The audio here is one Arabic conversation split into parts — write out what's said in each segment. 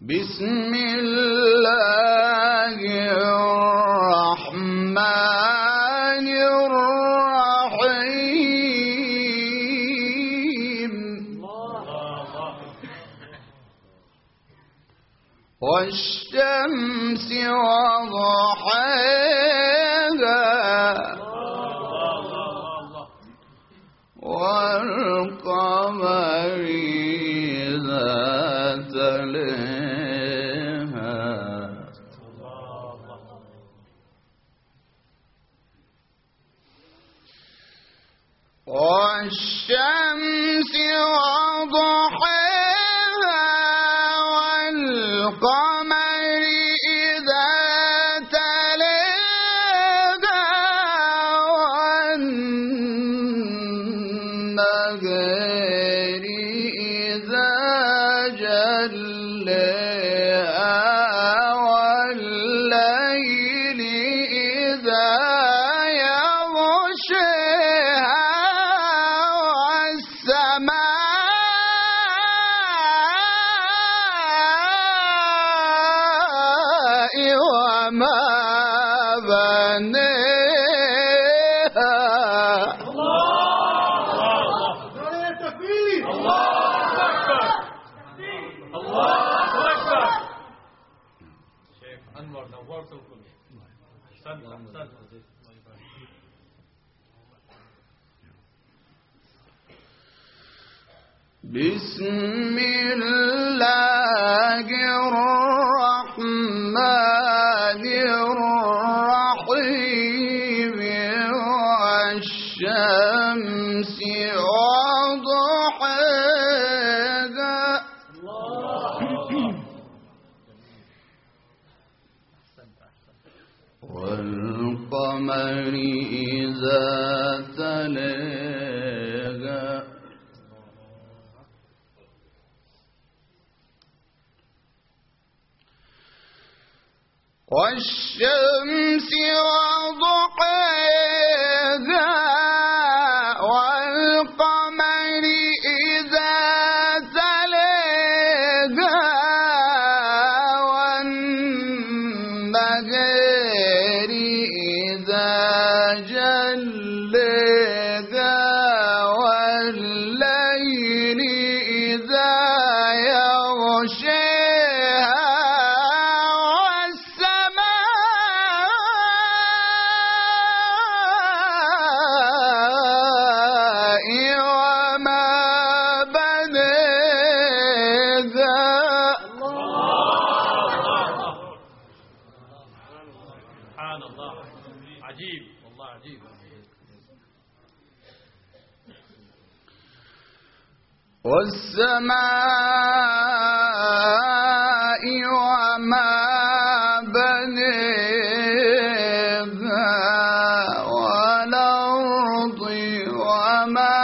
بسم الله الرحمن الرحيم والشمس وضحاها والقمر إذا تلاها والشمس وضحاها والقمر إذا تلاها والنهار إذا جلاها والليل إذا يغشاها والسماء وما بنيها. بسم الله الرحمن الرحيم والشمس وضحاها والقمر إذا تلاها والشمس وضحاها والقمر إذا تلاها والنهار إذا جلاها والليل إذا يغشاها والسماء وما بنيها والأرض وما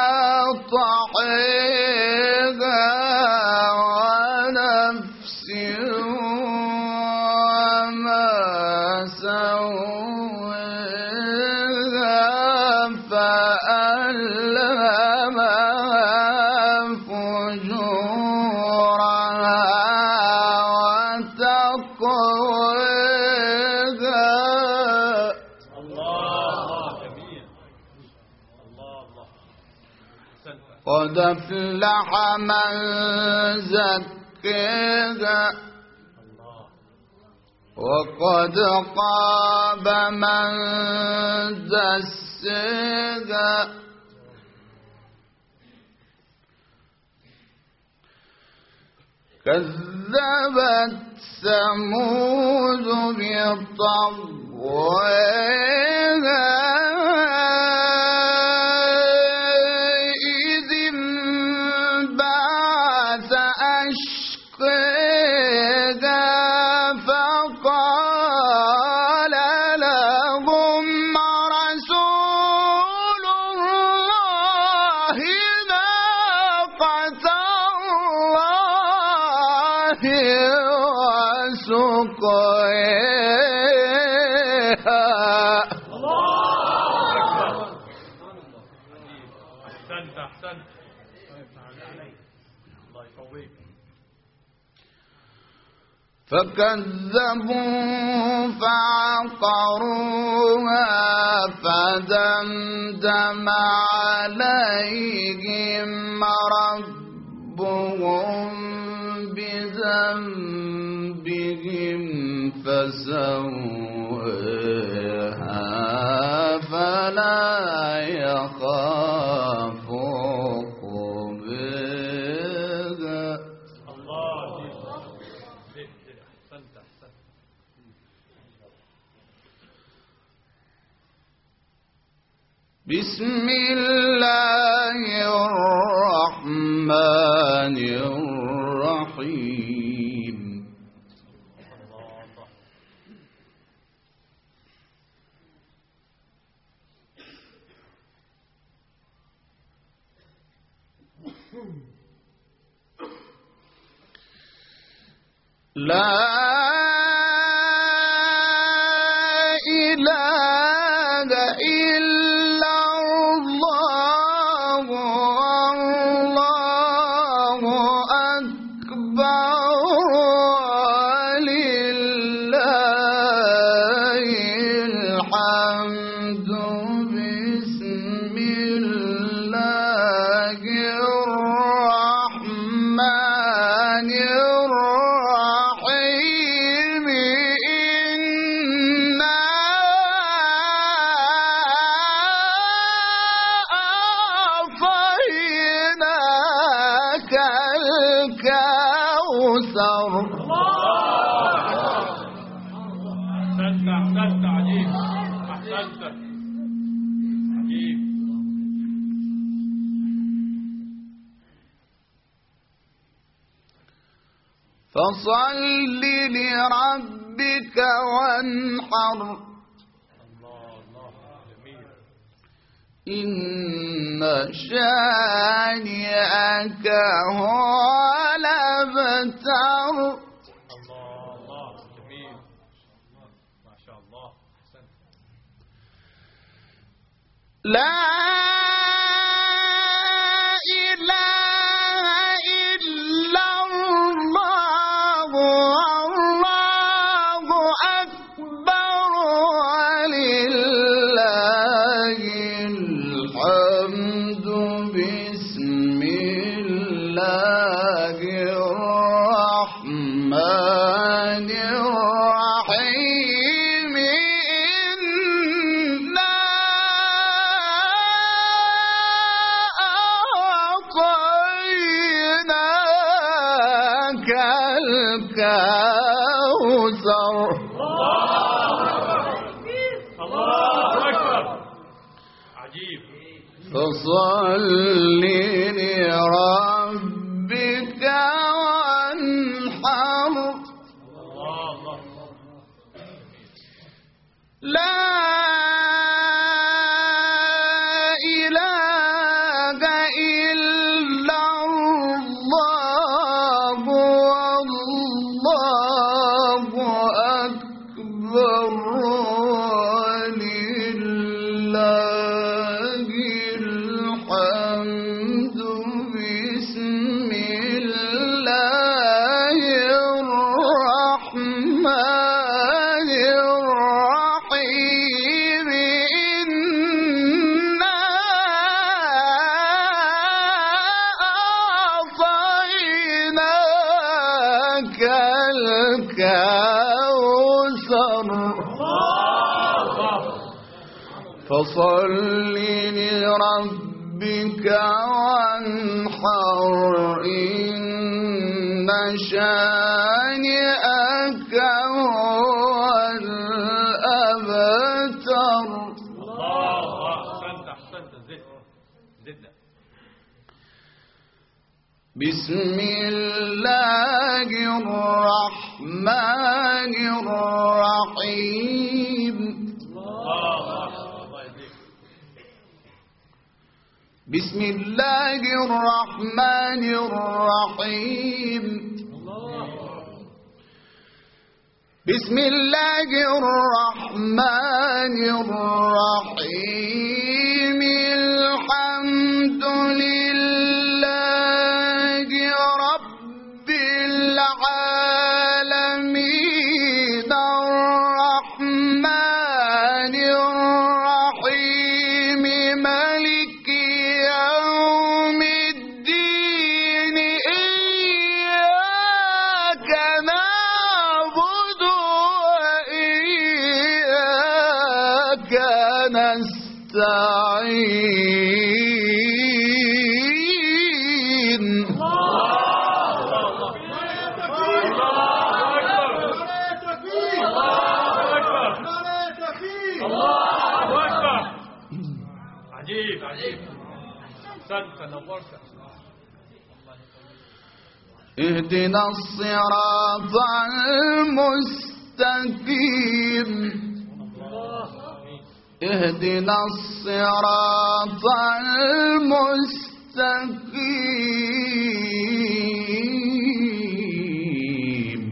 طحاها ونفس وما سواها فألهمها فجورها وتقواها. قد أفلح من زكاها وقد خاب من دساها. كذبت ثمود بطغواها إذ انبعث أشقاها فقال لهم رسول الله ناقة الله وسقياها. فكذبوا فعقروها فدمدم عليهم ربهم بذنبهم فسواها فلا يخاف عقباها. بسم الله الرحمن الرحيم. لا إله إلا الله والله أكبر ولله الحمد. بسم الله الرحمن الرحيم. إنا أعطيناك الكوثر. أحسنت عجيب. أحسنت عجيب. فصل لربك وانحر. جميل. إن شانئك هو الأبتر. الله جميل. ما شاء الله. أحسنت. لا إله إلا الله والله أكبر ولله الحمد. بسم الله الرحمن الرحيم. إنا أعطيناك الكوثر. الله أكبر. عجيب. فصل لربك وانحر. الله. لا إله إلا الله والله أكبر ولله الحمد. بسم الله الرحمن الرحيم. إنا أعطيناك الكوثر. فصل لربك وانحر. إن شانئك هو الأبتر. أحسنت. زدنا. بسم الله الرحمن الرحيم. بسم الله الرحمن الرحيم. بسم الله الرحمن الرحيم. الحمد لله رب العالمين. المستعين عجيب عجيب أحسنت نورت اهدنا الصراط المستقيم اهدنا الصراط المستقيم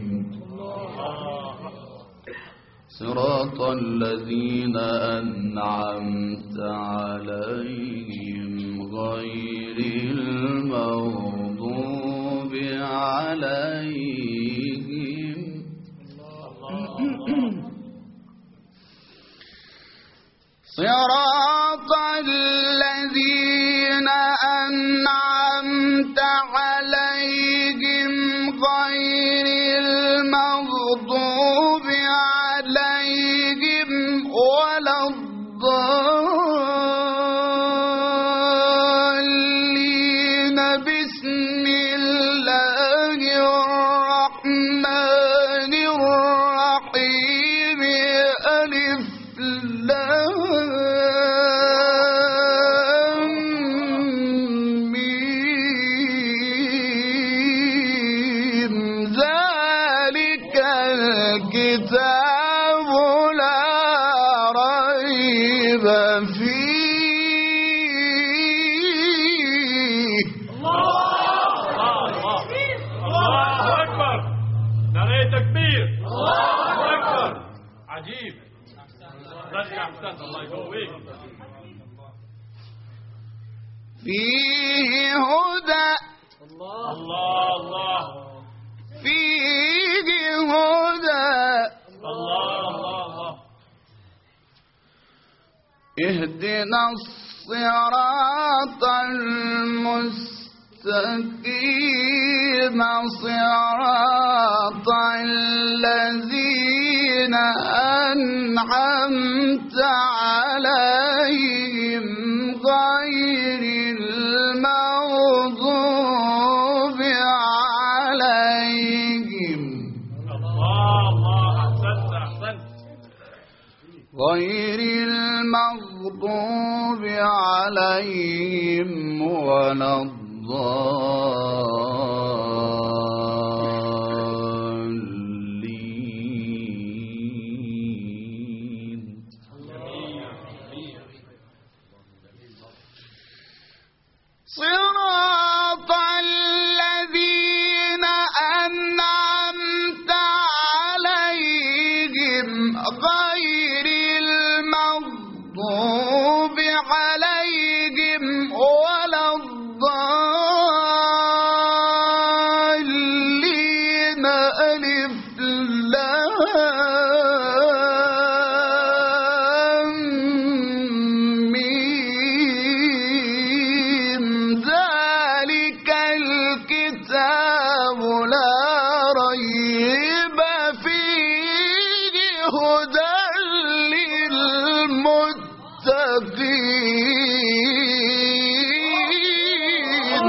صراط الذين أنعمت عليهم غير المغضوب عليهم صراط الذين أنعمت عليهم غير المغضوب عليهم ولا الضالين بسم الله الرحمن الرحيم ألف لام ميم ذلك الكتاب لا ريب فيه الله أكبر نغير تكبير الله أكبر عجيب أحسنت الله يقويك فيه هدى الله فيه هدى الله اهدنا الصراط المستقيم صراط الذين أنعمت عليهم غير المغضوب عليهم أحسنت غير المغضوب عليهم ولا الضالين صراط الذين أنعمت عليهم غير المغضوب عليهم ولا الضالين ألف لام ميم ذلك الكتاب لا ريب فيه هدى للمتقين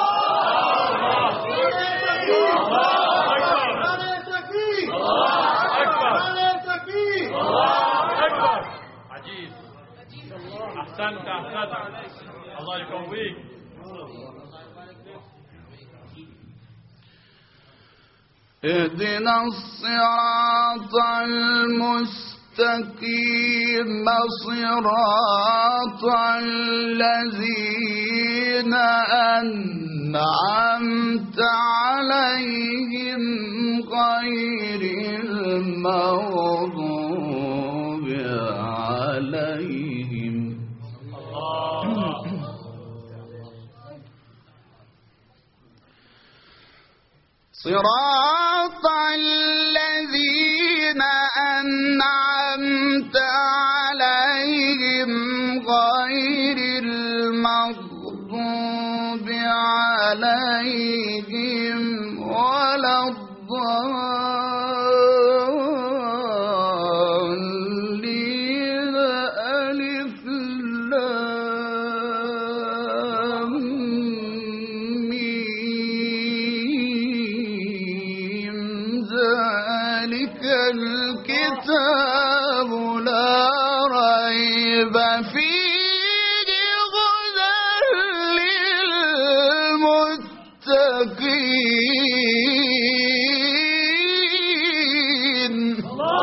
عجيب أحسنت الله يقويك اهدنا الصراط المستقيم صراط الذين أنعمت عليهم غير المغضوب عليهم صراط الذين أنعمت عليهم غير المغضوب عليهم ولا الضالين ألف الكتاب لا ريب فيه هدى للمتقين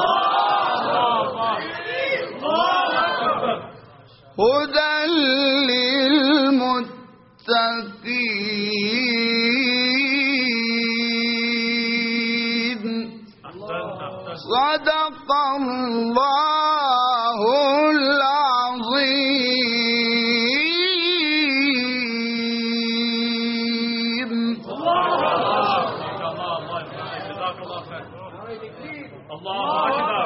هدى للمتقين صدق الله العظيم. الله أكبر.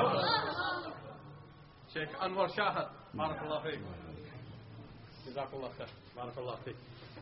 شيخ أنور شاهد بارك الله فيك. جزاك الله خير. بارك الله فيك.